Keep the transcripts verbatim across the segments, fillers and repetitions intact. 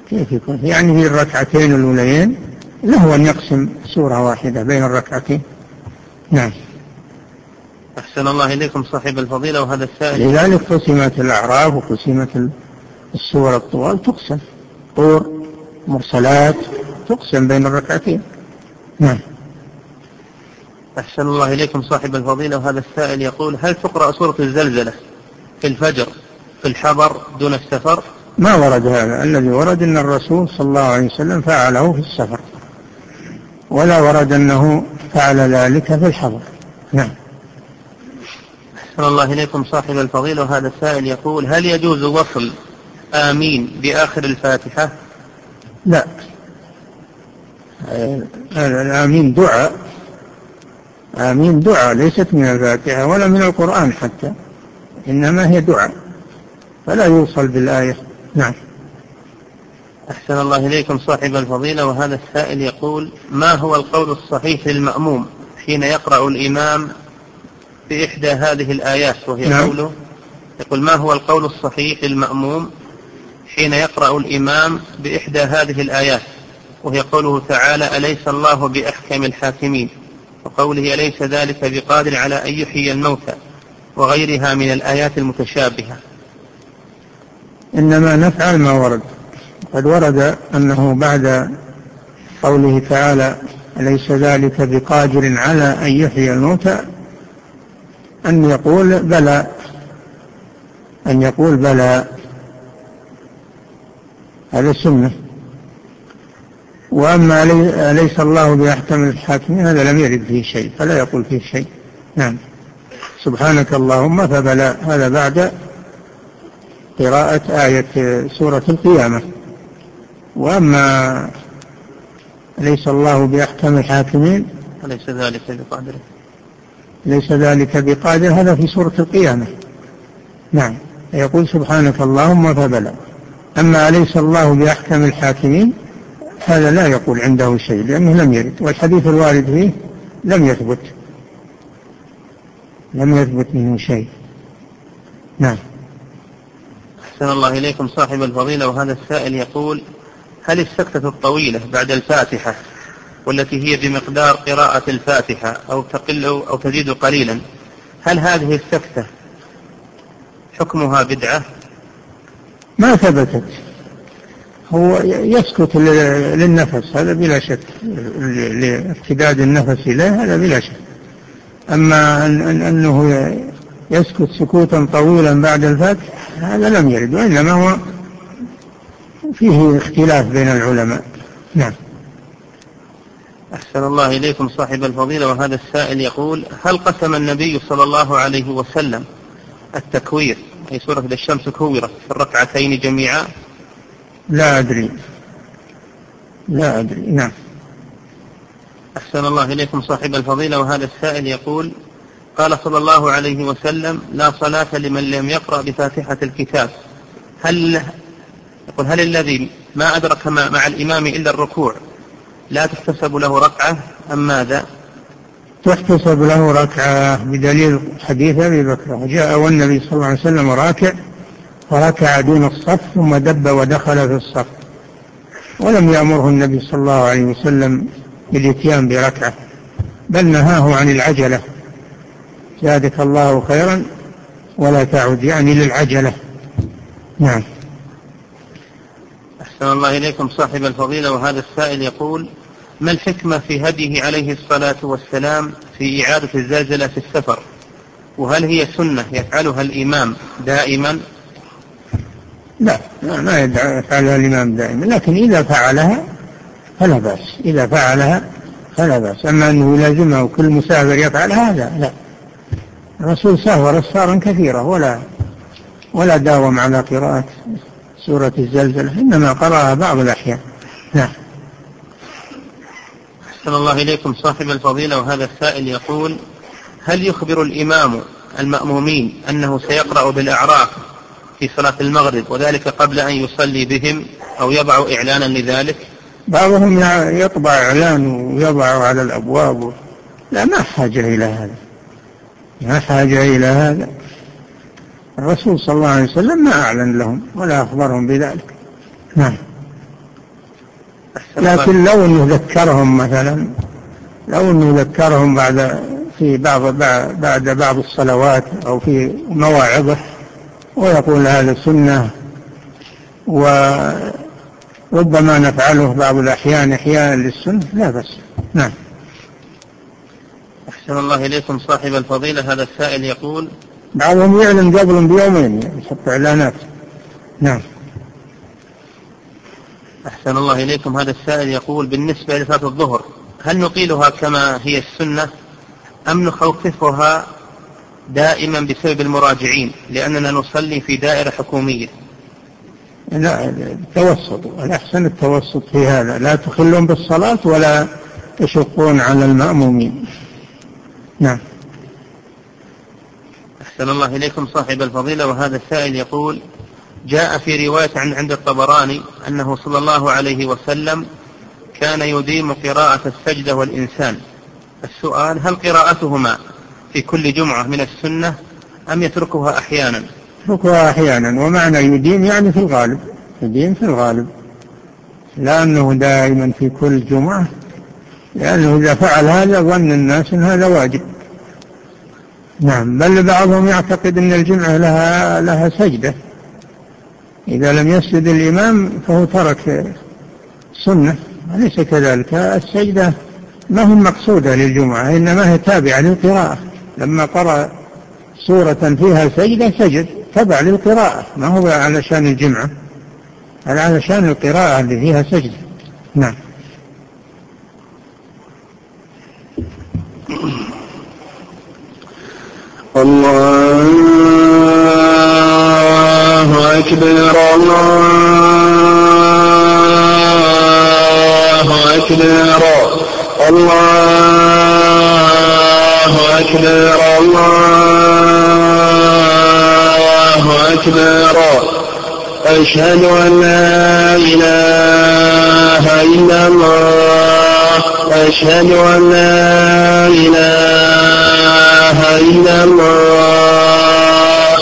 كيف يكون؟ يعني في الركعتين الأوليين له أن يقسم سورة واحدة بين الركعتين. نعم. أحسن الله إليكم صاحب الفضيلة. وهذا السائل لذلك قسمت الأعراف وقسمت السور الطوال، تقسم طور مرسلات تقسم بين الركعتين. نعم. أحسن الله إليكم صاحب الفضيلة. وهذا السائل يقول: هل تقرأ سورة الزلزلة في الفجر في الحضر دون السفر؟ ما ورد هذا. الذي ورد أن الرسول صلى الله عليه وسلم فعله في السفر، ولا ورد أنه فعل ذلك في الحضر. نعم. أحسن الله إليكم صاحب الفضيلة. وهذا السائل يقول: هل يجوز وصل آمين بآخر الفاتحة؟ لا، الآمين دعاء، آمين دعاء ليست من الفاتحة ولا من القرآن حتى، إنما هي دعاء فلا يوصل بالآية. نعم. أحسن الله إليكم صاحب الفضيلة. وهذا السائل يقول: ما هو القول الصحيح للمأموم حين يقرأ الإمام بإحدى هذه الآيات وهي نعم. قوله؟ يقول: ما هو القول الصحيح للمأموم حين يقرأ الإمام بإحدى هذه الآيات وهي قوله تعالى: أليس الله بأحكم الحاكمين، وقوله: أليس ذلك بقادر على أن يحيي الموتى، وغيرها من الآيات المتشابهة؟ إنما نفعل ما ورد. قد ورد أنه بعد قوله تعالى أليس ذلك بقادر على أن يحيي الموتى أن يقول بلى، أن يقول بلى، هذا سنة. وأما أليس الله بأحكم الحاكمين هذا لم يرد فيه شيء فلا يقول فيه شيء. نعم. سبحانك اللهم فبلى، هذا بعد قراءة آية سورة القيامة. وأما ليس الله بأحكم الحاكمين أليس ذلك بقادر، ليس ذلك بقادر، هذا في سورة القيامة. نعم. يقول سبحانك اللهم فبلى. أما أليس الله بأحكم الحاكمين هذا لا يقول عنده شيء لأنه لم يرد، والحديث الوارد فيه لم يثبت لم يثبت منه شيء. نعم. أحسن الله إليكم صاحب الفضيلة. وهذا السائل يقول: هل السكتة الطويلة بعد الفاتحة والتي هي بمقدار قراءة الفاتحة أو تقل أو تزيد قليلا، هل هذه السكتة حكمها بدعة؟ ما ثبتت. هو يسكت للنفس هذا بلا شك، لارتداد النفس إليه هذا بلا شك. أما أن أنه يسكت سكوتا طويلا بعد الفتح هذا لم يرد، وإنما هو فيه اختلاف بين العلماء. نعم. أحسن الله إليكم صاحب الفضيلة. وهذا السائل يقول: هل قسم النبي صلى الله عليه وسلم التكوير أي سورة الشمس كورت في الركعتين جميعا؟ لا أدري لا أدري. نعم. أحسن الله إليكم صاحب الفضيلة. وهذا السائل يقول: قال صلى الله عليه وسلم: لا صلاة لمن لم يقرأ بفاتحة الكتاب. هل يقول هل الذي ما أدرك مع الإمام إلا الركوع لا تحتسب له ركعة أم ماذا؟ تحتسب له ركعة بدليل حديث أبي بكر: جاء والنبي صلى الله عليه وسلم راكع فركع دون الصف ثم دب ودخل في الصف، ولم يأمره النبي صلى الله عليه وسلم بالاتيان بركعة، بل نهاه عن العجلة. زادك الله خيرا ولا تعد، يعني للعجلة. نعم. أحسن الله إليكم صاحب الفضيلة. وهذا السائل يقول: ما الحكمة في هديه عليه الصلاة والسلام في إعادة الزلزلة في السفر، وهل هي سنة يفعلها الإمام دائما؟ لا ما يفعلها الإمام دائما، لكن إذا فعلها فلا بأس، إذا فعلها فلا بأس. أما أنه لازمه كل مسافر يفعل هذا لا. الرسول سافر أسفارا كثيرة ولا ولا داوم على قراءة سورة الزلزلة، إنما قرأها بعض الأحيان. نعم. أحسن الله إليكم صاحب الفضيلة. وهذا السائل يقول: هل يخبر الإمام المأمومين أنه سيقرأ بالأعراف في صلاة المغرب وذلك قبل أن يصلي بهم أو يضع إعلانا لذلك؟ بعضهم يطبع إعلان ويضع على الأبواب. لا، ما حاجة إلى هذا، ما حاجة إلى هذا. الرسول صلى الله عليه وسلم ما أعلن لهم ولا أخبرهم بذلك. نعم. لكن لو أنه ذكرهم مثلا لو أنه ذكرهم بعد في بعض بعد بعض الصلوات أو في مواعظه ويقول هذا سنة وربما نفعله بعض الأحيان أحيانا للسنة لا بس. نعم. أحسن الله إليكم صاحب الفضيلة. هذا السائل يقول بعضهم يعلن قبل بيومين يحط إعلانات. نعم. أحسن الله إليكم. هذا السائل يقول بالنسبة لصلاة الظهر هل نطيلها كما هي السنة أم نخففها دائما بسبب المراجعين لأننا نصلي في دائرة حكومية؟ لا التوسط الأحسن التوسط في هذا لا تخلون بالصلاة ولا تشقون على المأمومين. نعم. أحسن الله إليكم صاحب الفضيلة. وهذا السائل يقول جاء في رواية عن عند الطبراني أنه صلى الله عليه وسلم كان يديم قراءة السجدة والإنسان. السؤال هل قراءتهما في كل جمعة من السنة أم يتركها أحيانا؟ يتركها أحيانا ومعنى يديم يعني في الغالب يديم في الغالب لا أنه دائما في كل جمعة لأنه إذا فعل هذا ظن الناس أن هذا واجب. نعم. بل بعضهم يعتقد أن الجمعة لها, لها سجدة إذا لم يسجد الإمام فهو ترك سنة. أليس كذلك؟ السجدة ما هي مقصودة للجمعة إنما هي تابعة للقراءة. لما قرأ سورة فيها سجدة سجد تبع للقراءة ما هو علشان الجمعة هل علشان القراءة اللي فيها سجدة. نعم. الله أكبر الله أكبر الله أكبر الله أكبر أشهد أن لا إله إلا الله أشهد أن لا إله إلا الله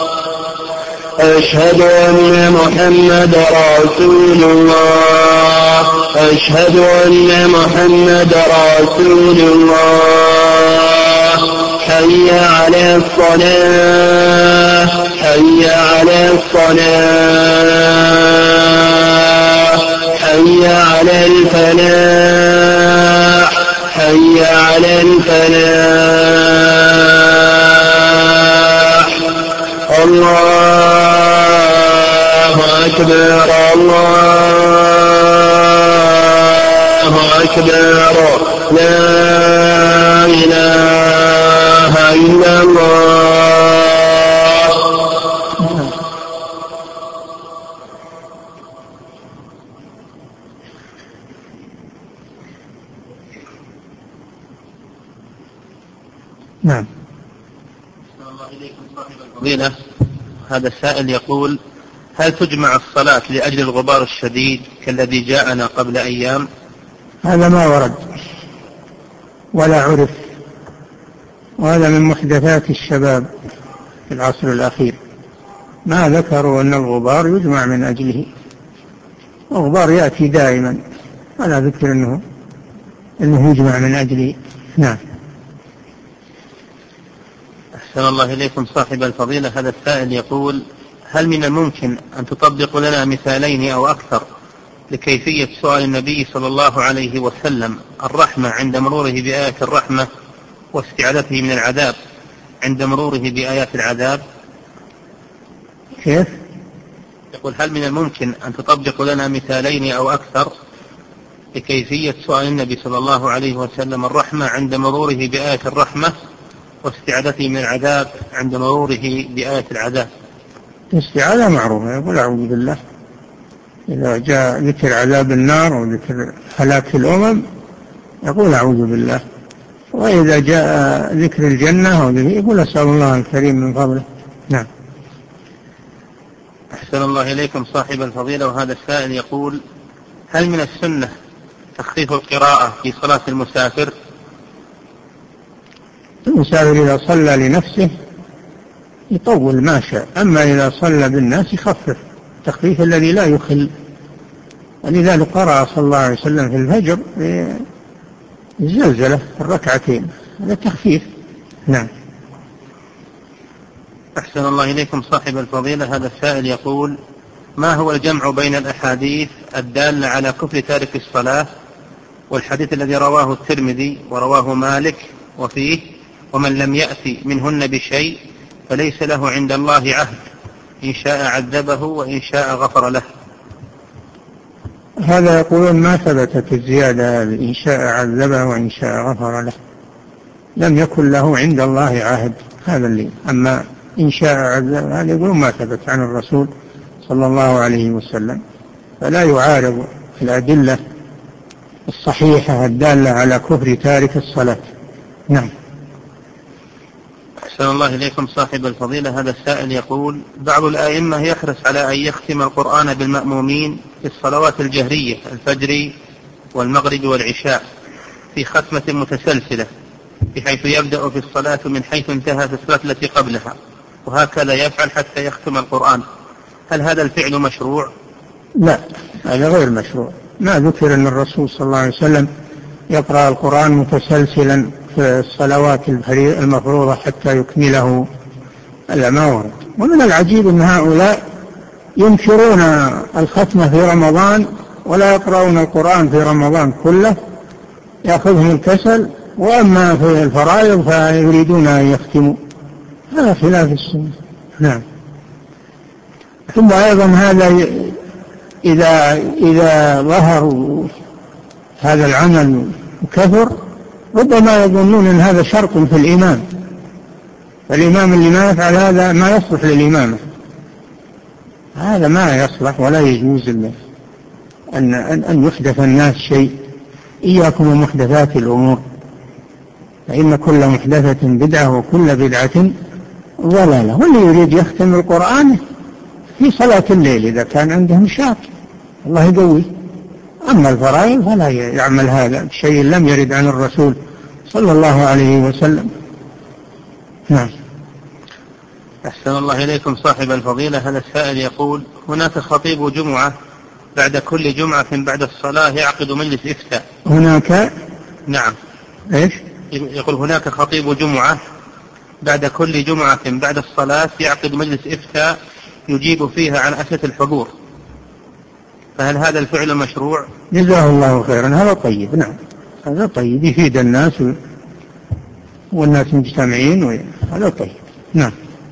أشهد أن محمد رسول الله أشهد أن محمد رسول الله حي على الصلاة حي على الصلاة حي على الفلاح حي على الفلاح الله أكبر الله أكبر لا إله إلا الله. نعم. فضيلة. هذا السائل يقول هل تجمع الصلاة لأجل الغبار الشديد كالذي جاءنا قبل أيام؟ هذا ما ورد ولا عرف وهذا من محدثات الشباب في العصر الأخير ما ذكروا أن الغبار يجمع من أجله. الغبار يأتي دائما ولا ذكر أنه, أنه يجمع من أجله. نعم. أحسن الله إليكم صاحب الفضيلة. هذا السائل يقول هل من الممكن أن تطبق لنا مثالين أو أكثر لكيفية سؤال النبي صلى الله عليه وسلم الرحمة عند مروره بآية الرحمة واستعاذته من العذاب عند مروره بآيات العذاب؟ كيف؟ يقول هل من الممكن أن تطبق لنا مثالين أو أكثر لكيفية سؤال النبي صلى الله عليه وسلم الرحمة عند مروره بآية الرحمة واستعاذته من العذاب عند مروره بآية العذاب؟ الاستعاذة معروفة يقول أعوذ بالله إذا جاء ذكر عذاب النار وذكر هلاك الأمم يقول أعوذ بالله وإذا جاء ذكر الجنة يقول أسأل الله الكريم من فضله. نعم. أحسن الله إليكم صاحب الفضيلة. وهذا السائل يقول هل من السنة تخفيف القراءة في صلاة المسافر؟ المسافر إذا صلى لنفسه يطول ما شاء أما إذا صلى بالناس يخفف التخفيف الذي لا يخل ولذلك قرأ صلى الله عليه وسلم في الفجر الزلزلة الركعتين، هذا تخفيف. نعم. أحسن الله إليكم صاحب الفضيلة. هذا السائل يقول: ما هو الجمع بين الأحاديث الدالة على كفر تارك الصلاة والحديث الذي رواه الترمذي ورواه مالك وفيه: ومن لم يأتي منهن بشيء فليس له عند الله عهد، إن شاء عذبه وإن شاء غفر له؟ هذا يقولون ما ثبتت الزيادة إن شاء عذبه وإن شاء غفر له، لم يكن له عند الله عهد، هذا اللي. أما إن شاء عذبه هذا يقولون ما ثبت عن الرسول صلى الله عليه وسلم، فلا يعارض الأدلة الصحيحة الدالة على كفر تارك الصلاة. نعم. أحسن الله إليكم صاحب الفضيلة. هذا السائل يقول: بعض الآئمة يحرص على أن يختم القرآن بالمأمومين في الصلوات الجهرية الفجر والمغرب والعشاء في ختمة متسلسلة، بحيث يبدأ في الصلاة من حيث انتهى في الصلاة التي قبلها، وهكذا يفعل حتى يختم القرآن. هل هذا الفعل مشروع؟ لا، هذا غير مشروع. ما ذكر أن الرسول صلى الله عليه وسلم يقرأ القرآن متسلسلا في الصلوات المفروضة حتى يكمله، هذا ما ورد. ومن العجيب أن هؤلاء ينكرون الختمة في رمضان ولا يقرؤون القرآن في رمضان كله، يأخذهم الكسل، وأما في الفرائض فيريدون أن يختموا، هذا خلاف السنة. نعم. ثم أيضا هذا إذا إذا ظهر هذا العمل وكثر ربما يظنون أن هذا شرط في الإمام، فالإمام اللي ما يفعل هذا ما يصلح للإمامة، هذا ما يصلح ولا يجوز أن أن يحدث الناس شيء. إياكم ومحدثات الأمور، فإن كل محدثة بدعة وكل بدعة ضلالة. واللي يريد يختم القرآن في صلاة الليل إذا كان عنده نشاط الله يقوي، أما الفرائض فلا يعمل هذا بشيء لم يرد عن الرسول صلى الله عليه وسلم. نعم. أحسن الله إليكم صاحب الفضيلة. هذا السائل يقول: هناك خطيب جمعة بعد كل جمعة بعد الصلاة يعقد مجلس إفتاء. هناك نعم. إيش؟ يقول: هناك خطيب جمعة بعد كل جمعة بعد الصلاة يعقد مجلس إفتاء يجيب فيها عن أسئلة الحضور، فهل هذا الفعل مشروع؟ جزاه الله خيرا، هذا طيب. نعم، هذا طيب يفيد الناس والناس مجتمعين، وهذا طيب. نعم.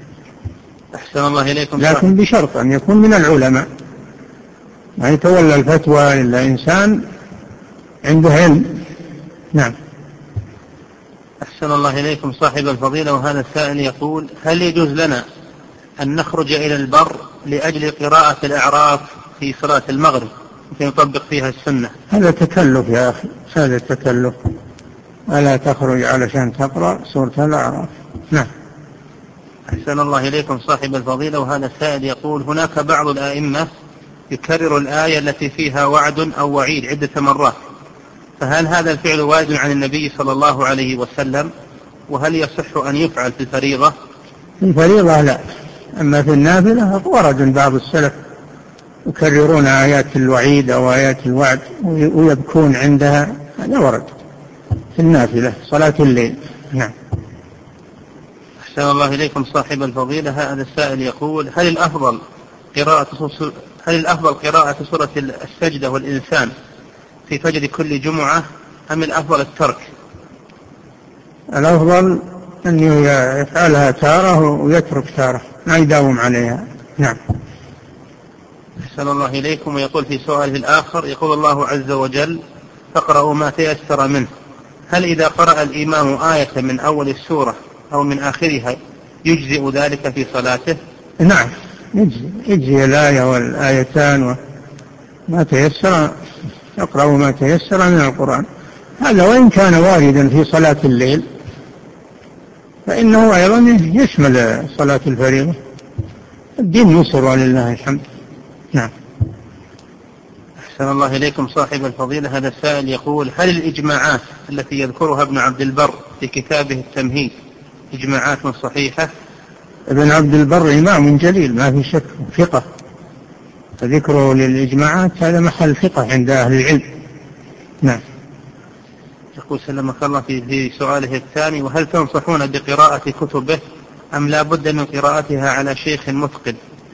أحسن الله إليكم. لكن بشرط أن يكون من العلماء، ما يتولى الفتوى إلا إنسان عنده علم. نعم. أحسن الله إليكم صاحب الفضيلة. وهذا السائل يقول: هل يجوز لنا أن نخرج إلى البر لأجل قراءة الأعراف في صلاة المغرب يطبق فيها السنة؟ هذا تكلف يا أخي، هذا تكلف، ألا تخرج علشان تقرأ سورة الأعراف. نعم. أحسن الله إليكم صاحب الفضيلة. وهذا السائل يقول: هناك بعض الآئمة يكرر الآية التي فيها وعد أو وعيد عدة مرات، فهل هذا الفعل وارد عن النبي صلى الله عليه وسلم؟ وهل يصح أن يفعل في الفريضة؟ في الفريضة لا، أما في النافلة ورد بعض السلف يكررون آيات الوعيد أو آيات الوعد ويبكون عندها، هذا ورد في النافلة صلاة الليل. نعم. أحسن الله إليكم صاحب الفضيلة. هذا السائل يقول: هل الأفضل قراءة هل الأفضل قراءة سورة السجدة والإنسان في فجر كل جمعة أم الأفضل الترك؟ الأفضل أن يفعلها تارة ويترك تارة، ما يداوم عليها. نعم. أحسن الله إليكم. ويقول في سؤاله الآخر: يقول الله عز وجل: فاقرأوا ما تيسر منه، هل إذا قرأ الإمام آية من أول السورة أو من آخرها يجزئ ذلك في صلاته؟ نعم، يجزي, يجزي الآية والآيتان وما تيسر، يقرأوا ما تيسر من القرآن. هذا وإن كان واردا في صلاة الليل فإنه أيضا يشمل صلاة الفريضة، الدين يسر ولله الحمد. نعم. أحسن الله إليكم صاحب الفضيلة. هذا السائل يقول: هل الإجماعات التي يذكرها ابن عبد البر في كتابه التمهيد إجماعات صحيحة؟ ابن عبد البر إمام جليل ما في شك، ثقة، فذكره للإجماعات هذا محل ثقة عند أهل العلم. نعم. يقول سلمك الله في سؤاله الثاني: وهل تنصحون بقراءة كتبه أم لا بد من قراءتها على شيخ متقن؟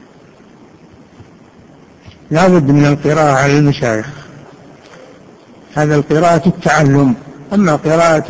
لا بد من القراءة على المشايخ، هذا القراءة التعلم. أما قراءة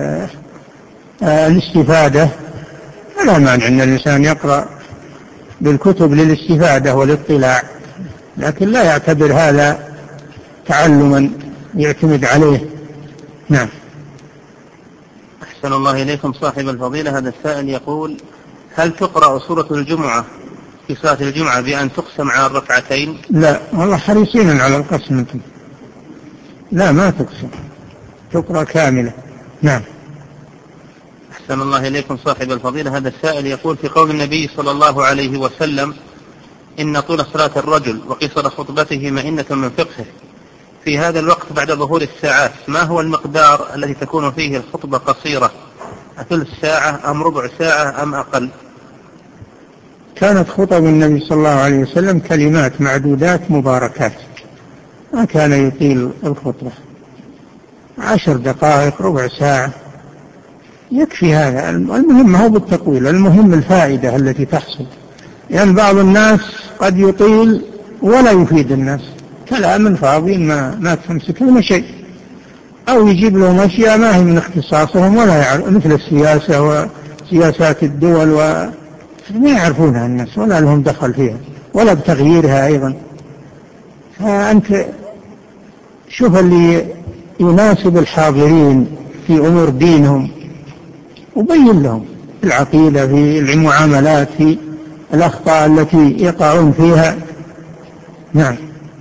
الاستفادة فلا مانع أن الإنسان يقرأ بالكتب للاستفادة والاطلاع، لكن لا يعتبر هذا تعلما يعتمد عليه. نعم. أحسن الله إليكم صاحب الفضيلة. هذا السائل يقول: هل تقرأ سورة الجمعة في صلاة الجمعة بأن تقسم على الركعتين؟ لا والله حريصين على القسم، لا ما تقسم، تقرأ كاملة. نعم. أحسن الله إليكم صاحب الفضيلة. هذا السائل يقول: في قول النبي صلى الله عليه وسلم: إن طول صلاة الرجل وقصر خطبته مئنة من فقهه، في هذا الوقت بعد ظهور الساعات ما هو المقدار الذي تكون فيه الخطبة قصيرة؟ ثلث ساعة أم ربع ساعة أم أقل؟ كانت خطب النبي صلى الله عليه وسلم كلمات معدودات مباركات، ما كان يطيل الخطبة، عشر دقائق ربع ساعة يكفي هذا. المهم هو بالتطويل، المهم الفائدة التي تحصل، لأن يعني بعض الناس قد يطيل ولا يفيد الناس، كلام فاضي ما ما تمسك منه شيء، أو يجيب لهم أشياء ما هي من اختصاصهم ولا يعرف، مثل السياسة وسياسات الدول و ما يعرفونها الناس ولا لهم دخل فيها ولا بتغييرها أيضا. فأنت شوف اللي يناسب الحاضرين في أمور دينهم وبين لهم في العقيدة، في المعاملات، في الأخطاء التي يقعون فيها. نعم.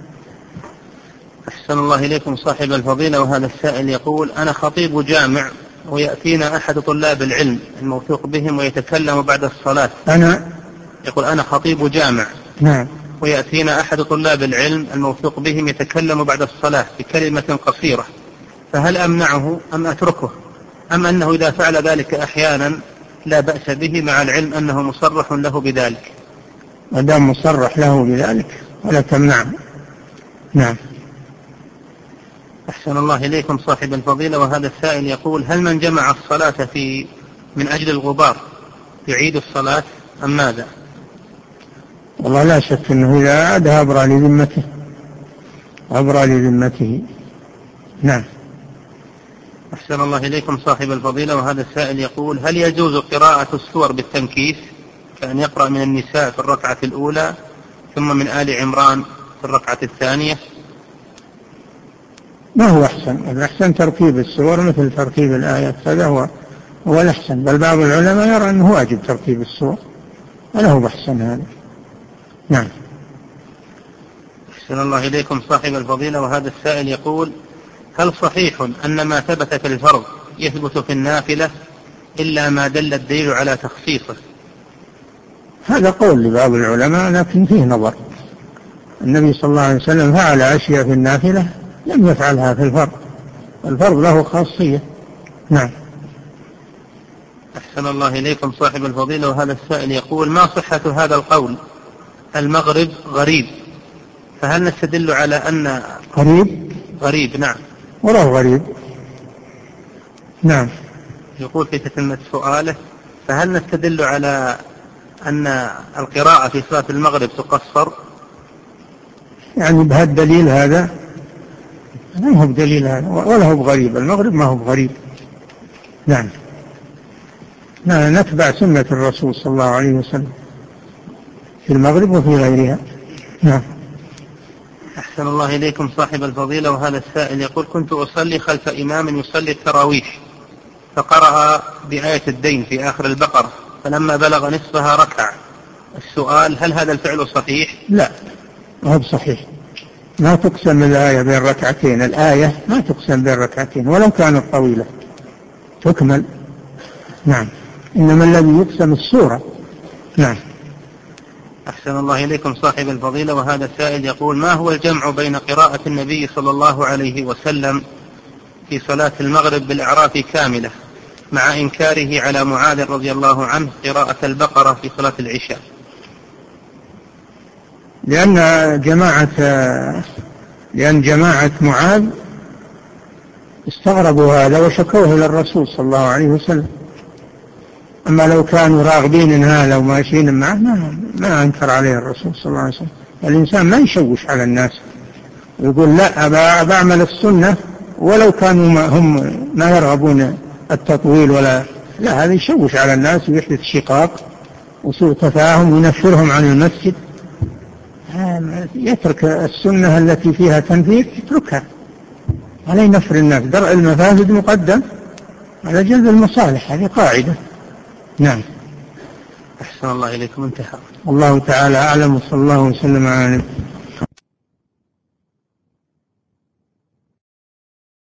أحسن الله إليكم صاحب الفضيلة. وهذا السائل يقول: أنا خطيب جامع ويأتينا أحد طلاب العلم الموثوق بهم ويتكلم بعد الصلاة. أنا يقول: أنا خطيب جامع. نعم. ويأتينا أحد طلاب العلم الموثوق بهم يتكلم بعد الصلاة بكلمة قصيرة، فهل أمنعه أم أتركه، أم أنه إذا فعل ذلك أحيانا لا بأس به مع العلم أنه مصرح له بذلك؟ ما دام مصرح له بذلك ولا تمنعه. نعم. أحسن الله إليكم صاحب الفضيلة. وهذا السائل يقول: هل من جمع الصلاة في من أجل الغبار يعيد الصلاة أم ماذا؟ والله لا شك أنه إذا عادها أبرى لذمته، أبرى لذمته. نعم. أحسن الله إليكم صاحب الفضيلة. وهذا السائل يقول: هل يجوز قراءة السور بالتنكيس، كأن يقرأ من النساء في الركعة الأولى ثم من آل عمران في الركعة الثانية؟ ما هو أحسن؟ الأحسن ترتيب السور مثل ترتيب الآيات، هذا هو هو الأحسن، بل بعض العلماء يرى أنه واجب ترتيب السور، ولا هو بأحسن هذا. نعم. أحسن الله إليكم صاحب الفضيلة. وهذا السائل يقول: هل صحيح أن ما ثبت في الفرض يثبت في النافلة إلا ما دل الدليل على تخصيصه؟ هذا قول لبعض العلماء لكن فيه نظر. النبي صلى الله عليه وسلم فعل أشياء في النافلة لم يفعلها في الفرض، الفرض له خاصية. نعم. أحسن الله إليكم صاحب الفضيلة. وهذا السائل يقول: ما صحة هذا القول المغرب غريب، فهل نستدل على أن غريب غريب نعم ولا غريب؟ نعم. يقول في تتمة سؤاله: فهل نستدل على أن القراءة في صلاة المغرب تقصر؟ يعني بهالدليل هذا ما هو بدليل هذا ولا هو بغريب، المغرب ما هو بغريب. نعم. نتبع سنة الرسول صلى الله عليه وسلم في المغرب وفي غيرها. نعم. أحسن الله إليكم صاحب الفضيلة. وهذا السائل يقول: كنت أصلي خلف إمام يصلي التراويح فقرأ بآية الدين في آخر البقرة، فلما بلغ نصفها ركع. السؤال: هل هذا الفعل صحيح؟ لا، ما هو صحيح، ما تقسم الآية بين ركعتين، الآية ما تقسم بين ركعتين ولو كانت طويلة تكمل. نعم. إنما الذي يقسم السورة. نعم. أحسن الله إليكم صاحب الفضيلة. وهذا السائل يقول: ما هو الجمع بين قراءة النبي صلى الله عليه وسلم في صلاة المغرب بالأعراف كاملة مع إنكاره على معاذ رضي الله عنه قراءة البقرة في صلاة العشاء؟ لأن جماعة لأن جماعة معاذ استغربوا هذا وشكوه إلى الرسول صلى الله عليه وسلم. أما لو كانوا راغبين إن هذا وماشيين معه ما, ما أنكر عليه الرسول صلى الله عليه وسلم. الإنسان ما يشوش على الناس ويقول لا أبا بعمل السنة ولو كانوا ما هم ما يرغبون التطويل ولا لا، هذا يشوش على الناس ويحدث شقاق وسوء تفاهم وينفرهم عن المسجد. يترك السنة التي فيها تنفير يتركها، ولا ينفر الناس. درء المفاسد مقدم على جلب المصالح، هذه قاعدة. نعم. أحسن الله إليكم. انتهى. الله تعالى أعلم، وصلى الله وسلم على نبينا